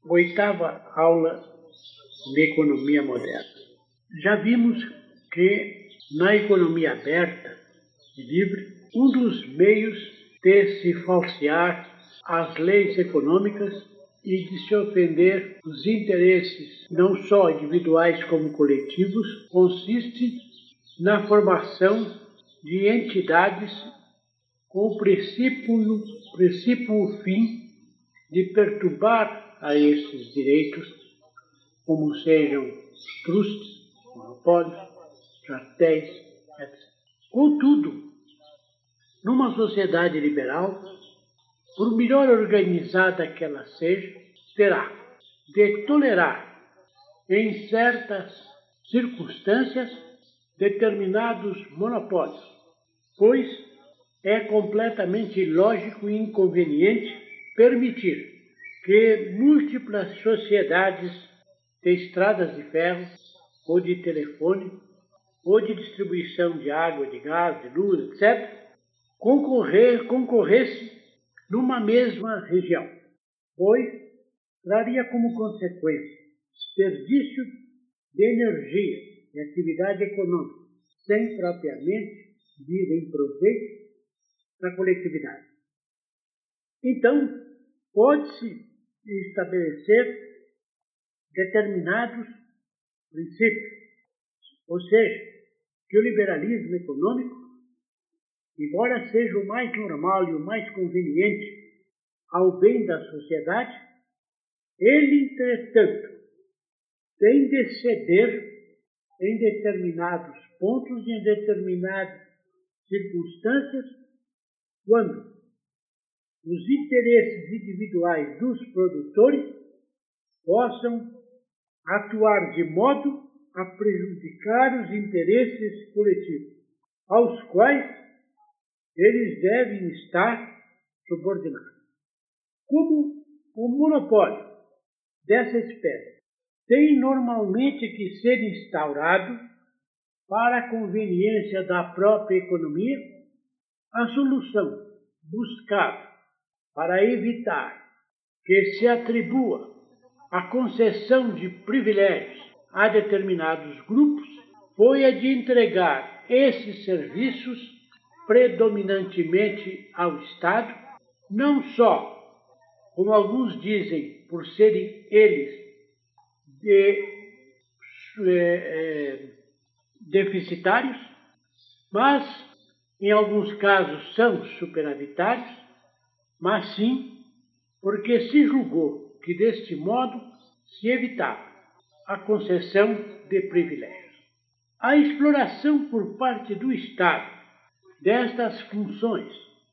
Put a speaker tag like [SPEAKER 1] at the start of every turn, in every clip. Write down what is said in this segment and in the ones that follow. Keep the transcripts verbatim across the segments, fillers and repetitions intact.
[SPEAKER 1] Oitava aula de economia moderna. Já vimos que na economia aberta e livre, um dos meios de se falsear as leis econômicas e de se ofender os interesses não só individuais como coletivos consiste na formação de entidades com o princípio, princípio fim de perturbar a esses direitos, como sejam os trustes, monopólios, cartéis, etcétera. Contudo, numa sociedade liberal, por melhor organizada que ela seja, terá de tolerar, em certas circunstâncias, determinados monopólios, pois é completamente ilógico e inconveniente permitir que múltiplas sociedades de estradas de ferro, ou de telefone, ou de distribuição de água, de gás, de luz, etcétera, concorrer, concorresse numa mesma região, pois traria como consequência desperdício de energia e atividade econômica, sem propriamente vir em proveito da coletividade. Então, pode-se estabelecer determinados princípios, ou seja, que o liberalismo econômico, embora seja o mais normal e o mais conveniente ao bem da sociedade, ele, entretanto, tem de ceder em determinados pontos e em determinadas circunstâncias, quando os interesses individuais dos produtores possam atuar de modo a prejudicar os interesses coletivos, aos quais eles devem estar subordinados. Como o monopólio dessa espécie tem normalmente que ser instaurado para a conveniência da própria economia, a solução buscada para evitar que se atribua a concessão de privilégios a determinados grupos foi a de entregar esses serviços predominantemente ao Estado, não só, como alguns dizem, por serem eles de, é, é, deficitários, mas em alguns casos são superavitários, mas sim porque se julgou que deste modo se evitava a concessão de privilégios. A exploração por parte do Estado destas funções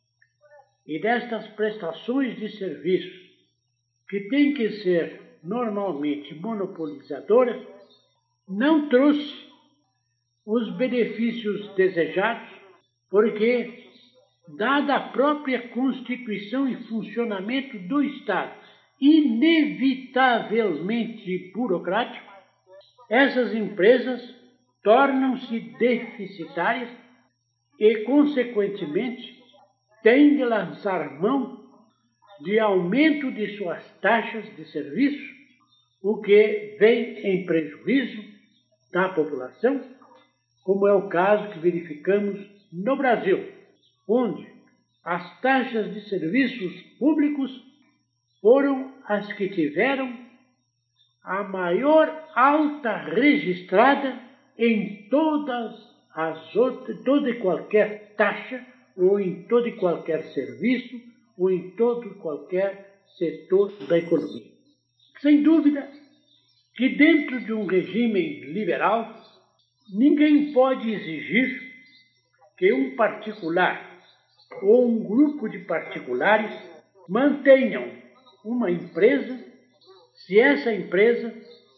[SPEAKER 1] e destas prestações de serviços, que têm que ser normalmente monopolizadoras, não trouxe os benefícios desejados, porque, dada a própria constituição e funcionamento do Estado, inevitavelmente burocrático, essas empresas tornam-se deficitárias e, consequentemente, têm de lançar mão de aumento de suas taxas de serviço, o que vem em prejuízo da população, como é o caso que verificamos no Brasil, onde as taxas de serviços públicos foram as que tiveram a maior alta registrada em todas as outras, toda e qualquer taxa, ou em todo e qualquer serviço, ou em todo e qualquer setor da economia. Sem dúvida que dentro de um regime liberal, ninguém pode exigir que um particular ou um grupo de particulares mantenham uma empresa se essa empresa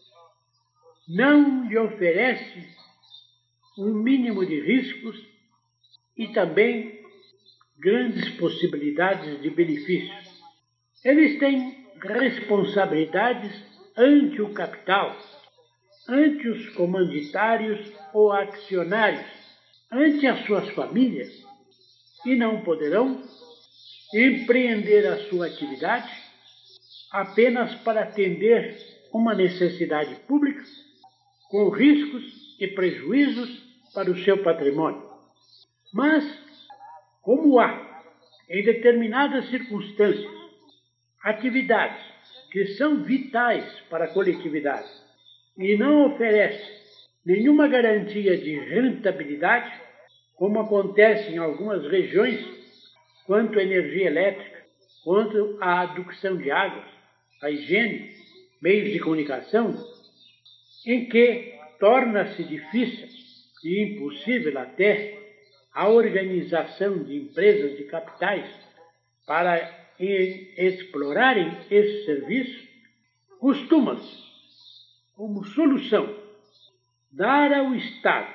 [SPEAKER 1] não lhe oferece um mínimo de riscos e também grandes possibilidades de benefícios. Eles têm responsabilidades ante o capital, ante os comanditários ou acionários, ante as suas famílias, e não poderão empreender a sua atividade apenas para atender uma necessidade pública, com riscos e prejuízos para o seu patrimônio. Mas, como há, em determinadas circunstâncias, atividades que são vitais para a coletividade e não oferecem nenhuma garantia de rentabilidade, como acontece em algumas regiões, quanto à energia elétrica, quanto à adução de águas, à higiene, meios de comunicação, em que torna-se difícil e impossível até a organização de empresas de capitais para explorarem esse serviço, costuma-se, como solução, dar ao Estado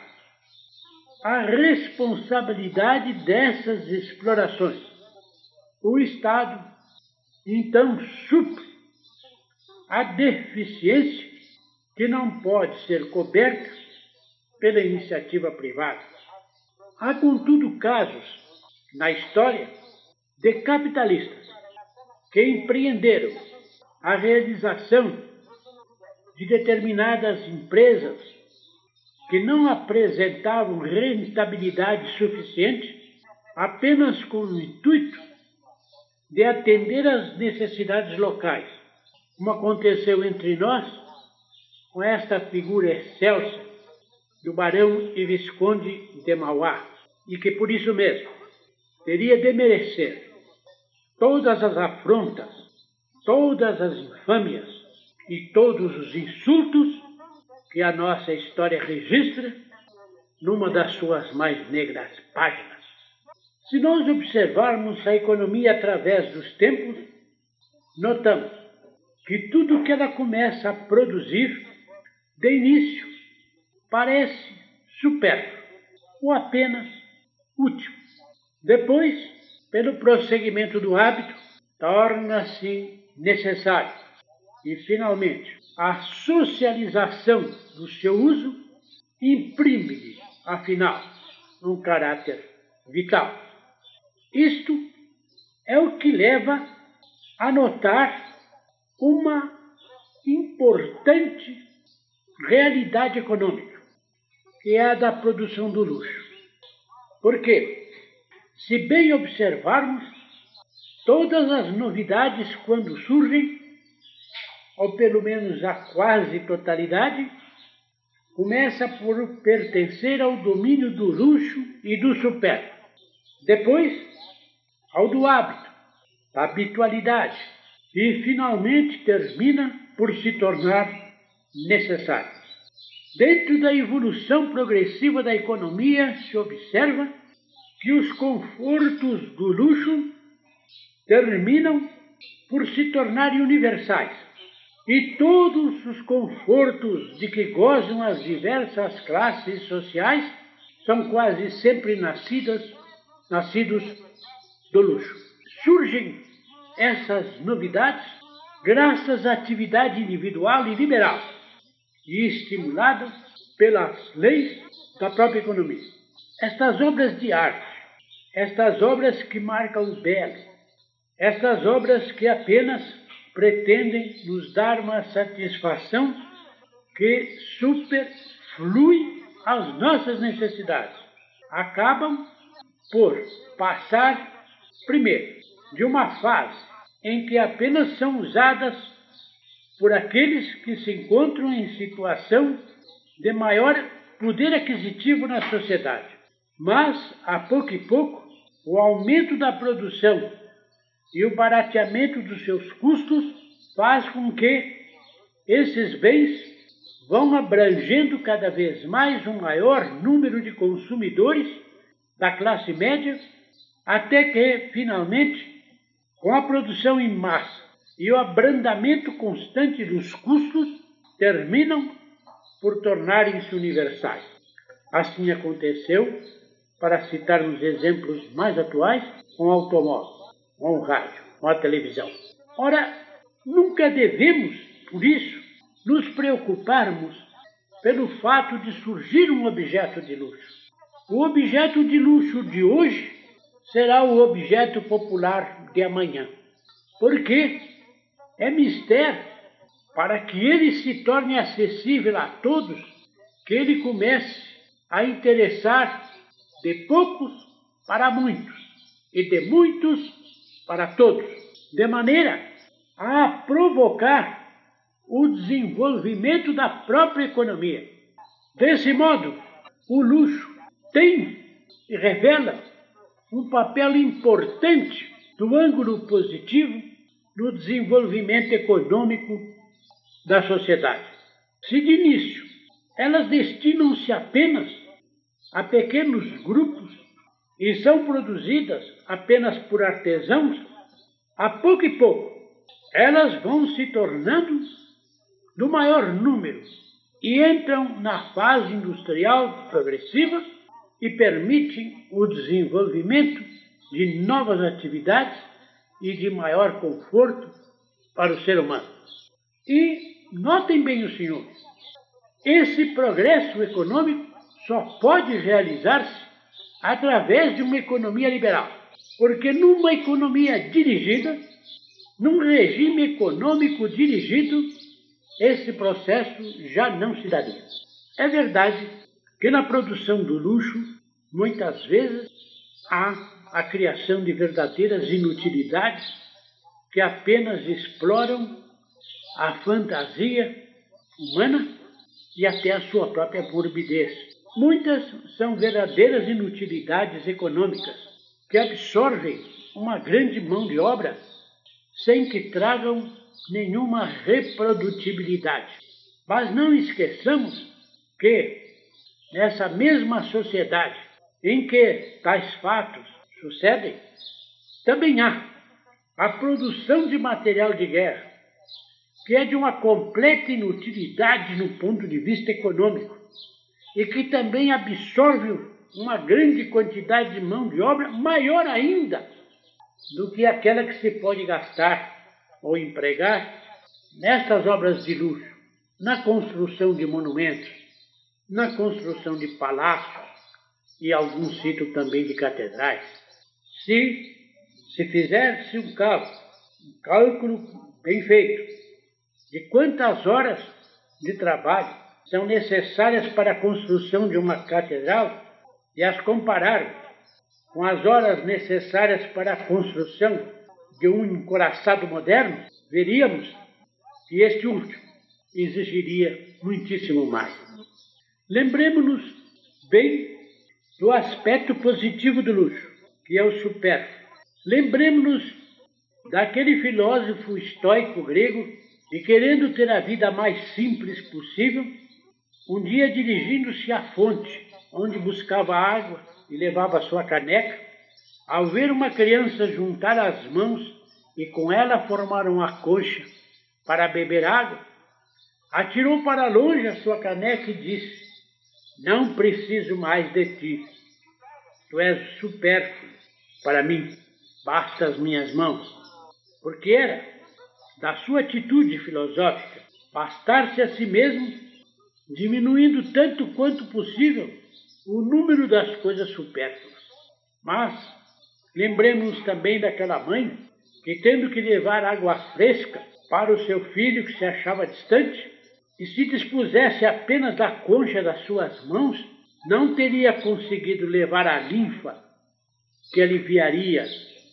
[SPEAKER 1] a responsabilidade dessas explorações. O Estado, então, supre a deficiência que não pode ser coberta pela iniciativa privada. Há, contudo, casos na história de capitalistas que empreenderam a realização de determinadas empresas que não apresentavam rentabilidade suficiente apenas com o intuito de atender às necessidades locais, como aconteceu entre nós com esta figura excelsa do Barão e Visconde de Mauá, e que por isso mesmo teria de merecer todas as afrontas, todas as infâmias e todos os insultos que a nossa história registra numa das suas mais negras páginas. Se nós observarmos a economia através dos tempos, notamos que tudo que ela começa a produzir, de início, parece supérfluo ou apenas útil. Depois, pelo prosseguimento do hábito, torna-se necessário. E, finalmente, a socialização do seu uso imprime-lhe, afinal, um caráter vital. Isto é o que leva a notar uma importante realidade econômica, que é a da produção do luxo. Porque, se bem observarmos, todas as novidades, quando surgem, ou pelo menos a quase totalidade, começa por pertencer ao domínio do luxo e do supérfluo. Depois, ao do hábito, da habitualidade, e finalmente termina por se tornar necessário. Dentro da evolução progressiva da economia, se observa que os confortos do luxo terminam por se tornarem universais. E todos os confortos de que gozam as diversas classes sociais são quase sempre nascidas, nascidos do luxo. Surgem essas novidades graças à atividade individual e liberal e estimuladas pelas leis da própria economia. Estas obras de arte, estas obras que marcam o belo, estas obras que apenas pretendem nos dar uma satisfação que superflui às nossas necessidades, acabam por passar, primeiro, de uma fase em que apenas são usadas por aqueles que se encontram em situação de maior poder aquisitivo na sociedade. Mas, a pouco e pouco, o aumento da produção e o barateamento dos seus custos faz com que esses bens vão abrangendo cada vez mais um maior número de consumidores da classe média, até que, finalmente, com a produção em massa e o abrandamento constante dos custos, terminam por tornarem-se universais. Assim aconteceu, para citarmos exemplos mais atuais, com o automóvel, com o rádio, com a televisão. Ora, nunca devemos, por isso, nos preocuparmos pelo fato de surgir um objeto de luxo. O objeto de luxo de hoje será o objeto popular de amanhã. Porque É mister, para que ele se torne acessível a todos, que ele comece a interessar de poucos para muitos e de muitos para todos, de maneira a provocar o desenvolvimento da própria economia. Desse modo, o luxo tem e revela um papel importante do ângulo positivo no desenvolvimento econômico da sociedade. Se de início elas destinam-se apenas a pequenos grupos e são produzidas apenas por artesãos, a pouco e pouco elas vão se tornando do maior número e entram na fase industrial progressiva e permitem o desenvolvimento de novas atividades e de maior conforto para o ser humano. E notem bem os senhores, esse progresso econômico só pode realizar-se através de uma economia liberal, porque numa economia dirigida, num regime econômico dirigido, esse processo já não se daria. É verdade que na produção do luxo, muitas vezes, há a criação de verdadeiras inutilidades que apenas exploram a fantasia humana e até a sua própria morbidez. Muitas são verdadeiras inutilidades econômicas que absorvem uma grande mão de obra sem que tragam nenhuma reprodutibilidade. Mas não esqueçamos que, nessa mesma sociedade em que tais fatos sucedem, também há a produção de material de guerra, que é de uma completa inutilidade no ponto de vista econômico e que também absorve uma grande quantidade de mão de obra maior ainda do que aquela que se pode gastar ou empregar nestas obras de luxo, na construção de monumentos, na construção de palácios e alguns citam também de catedrais. Se se fizer-se um cálculo, um cálculo bem feito, de quantas horas de trabalho são necessárias para a construção de uma catedral e as compararmos com as horas necessárias para a construção de um encoraçado moderno, veríamos que este último exigiria muitíssimo mais. Lembremos-nos bem do aspecto positivo do luxo, que é o supérfluo. Lembremos-nos daquele filósofo estoico grego que, querendo ter a vida mais simples possível, um dia dirigindo-se à fonte, onde buscava água e levava a sua caneca, ao ver uma criança juntar as mãos e com ela formar uma concha para beber água, atirou para longe a sua caneca e disse: "Não preciso mais de ti. Tu és supérfluo para mim, basta as minhas mãos." Porque era, da sua atitude filosófica, bastar-se a si mesmo, diminuindo tanto quanto possível o número das coisas supérfluas. Mas lembremos-nos também daquela mãe que, tendo que levar água fresca para o seu filho que se achava distante, e se dispusesse apenas da concha das suas mãos, não teria conseguido levar a linfa que aliviaria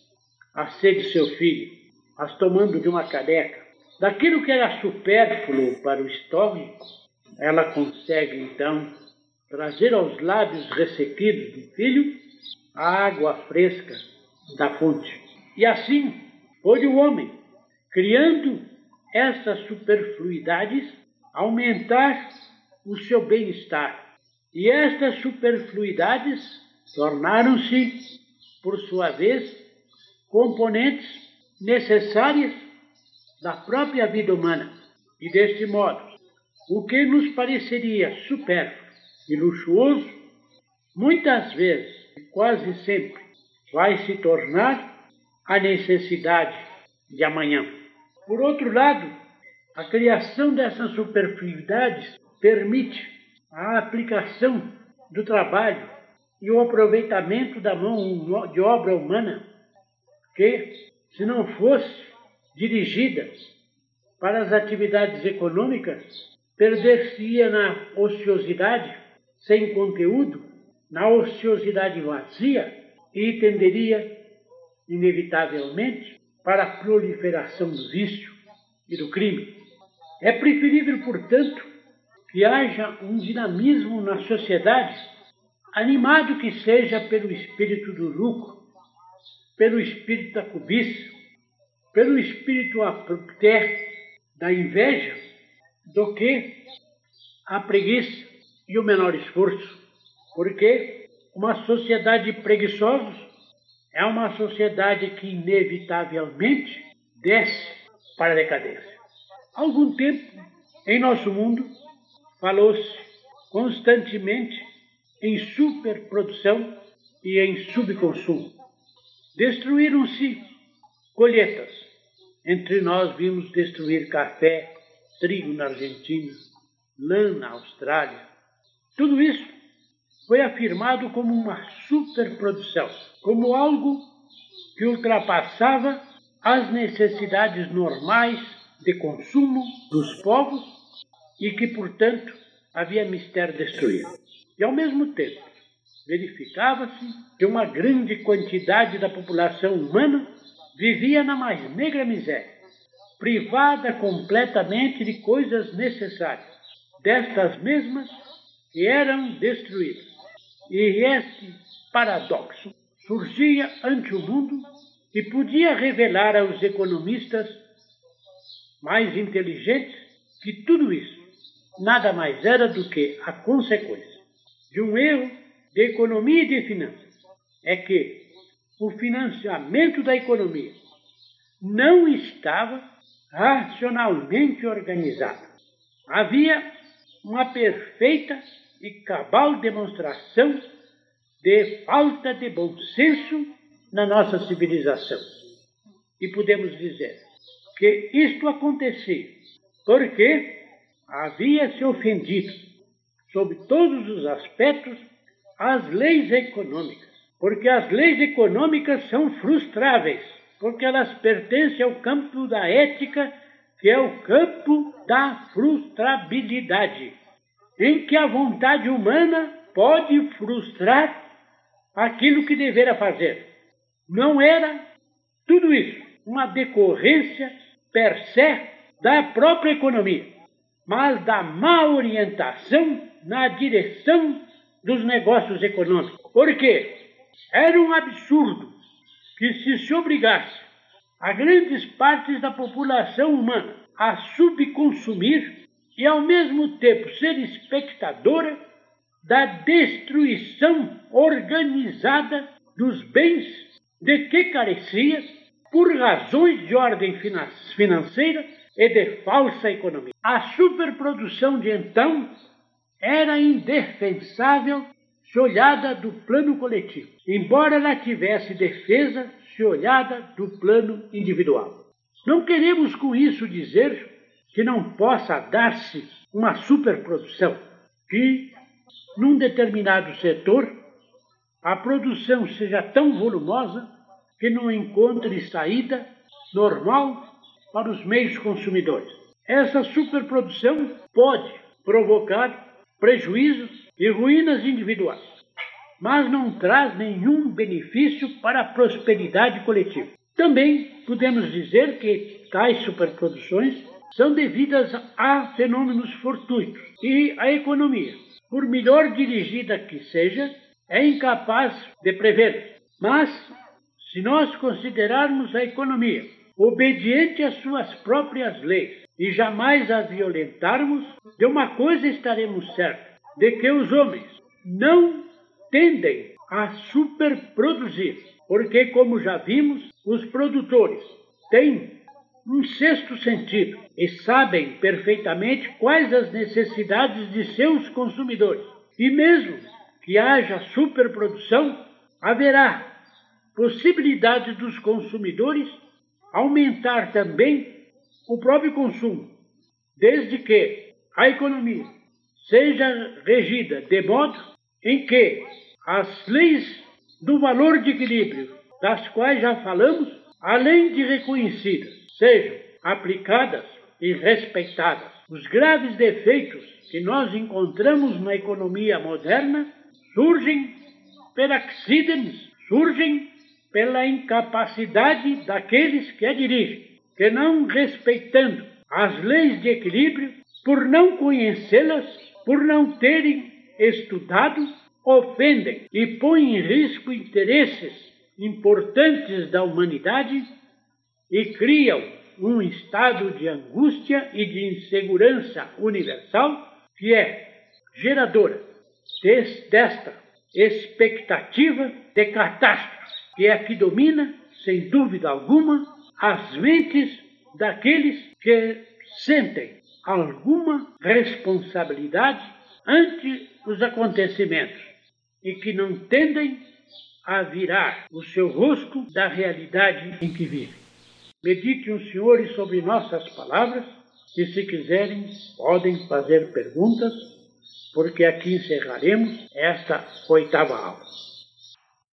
[SPEAKER 1] a sede de seu filho, mas tomando de uma caneca daquilo que era supérfluo para o estômago, ela consegue então trazer aos lábios ressequidos do filho a água fresca da fonte. E assim pôde o homem, criando essas superfluidades, aumentar o seu bem-estar. E estas superfluidades tornaram-se, por sua vez, componentes necessárias da própria vida humana. E deste modo, o que nos pareceria supérfluo e luxuoso, muitas vezes, e quase sempre, vai se tornar a necessidade de amanhã. Por outro lado, a criação dessas superfluidades permite a aplicação do trabalho e o aproveitamento da mão de obra humana que, se não fosse dirigida para as atividades econômicas, perder-se-ia na ociosidade sem conteúdo, na ociosidade vazia, e tenderia, inevitavelmente, para a proliferação do vício e do crime. É preferível, portanto, que haja um dinamismo na sociedade, animado que seja pelo espírito do lucro, pelo espírito da cobiça, pelo espírito até da inveja, do que a preguiça e o menor esforço. Porque uma sociedade preguiçosa é uma sociedade que inevitavelmente desce para a decadência. Há algum tempo, em nosso mundo, falou-se constantemente em superprodução e em subconsumo. Destruíram-se colheitas. Entre nós vimos destruir café, trigo na Argentina, lã na Austrália. Tudo isso foi afirmado como uma superprodução, como algo que ultrapassava as necessidades normais de consumo dos povos e que, portanto, havia mister destruir. E, ao mesmo tempo, verificava-se que uma grande quantidade da população humana vivia na mais negra miséria, privada completamente de coisas necessárias, destas mesmas que eram destruídas. E este paradoxo surgia ante o mundo e podia revelar aos economistas mais inteligentes que tudo isso nada mais era do que a consequência de um erro de economia e de finanças. É que o financiamento da economia não estava racionalmente organizado. Havia uma perfeita e cabal demonstração de falta de bom senso na nossa civilização. E podemos dizer que isto acontecia porque havia se ofendido, sob todos os aspectos, as leis econômicas. Porque as leis econômicas são frustráveis, porque elas pertencem ao campo da ética, que é o campo da frustrabilidade, em que a vontade humana pode frustrar aquilo que devera fazer. Não era tudo isso uma decorrência per se da própria economia, mas da má orientação na direção dos negócios econômicos. Por quê? Era um absurdo que se se obrigasse a grandes partes da população humana a subconsumir e, ao mesmo tempo, ser espectadora da destruição organizada dos bens de que carecia por razões de ordem financeira e de falsa economia. A superprodução de então era indefensável se olhada do plano coletivo, embora ela tivesse defesa se olhada do plano individual. Não queremos com isso dizer que não possa dar-se uma superprodução, que num determinado setor a produção seja tão volumosa que não encontre saída normal para os meios consumidores. Essa superprodução pode provocar prejuízos e ruínas individuais, mas não traz nenhum benefício para a prosperidade coletiva. Também podemos dizer que tais superproduções são devidas a fenômenos fortuitos e a economia, por melhor dirigida que seja, é incapaz de prevê-los. Mas, se nós considerarmos a economia obediente às suas próprias leis e jamais a violentarmos, de uma coisa estaremos certos, de que os homens não tendem a superproduzir, porque, como já vimos, os produtores têm um sexto sentido e sabem perfeitamente quais as necessidades de seus consumidores. E mesmo que haja superprodução, haverá possibilidade dos consumidores aumentar também o próprio consumo, desde que a economia seja regida de modo em que as leis do valor de equilíbrio, das quais já falamos, além de reconhecidas, sejam aplicadas e respeitadas. Os graves defeitos que nós encontramos na economia moderna surgem per accidens, surgem pela incapacidade daqueles que a dirigem, que não respeitando as leis de equilíbrio, por não conhecê-las, por não terem estudado, ofendem e põem em risco interesses importantes da humanidade e criam um estado de angústia e de insegurança universal que é geradora desta expectativa de catástrofe, que é a que domina, sem dúvida alguma, as mentes daqueles que sentem alguma responsabilidade ante os acontecimentos e que não tendem a virar o seu rosto da realidade em que vivem. Meditem os senhores sobre nossas palavras e, se quiserem, podem fazer perguntas, porque aqui encerraremos esta oitava aula.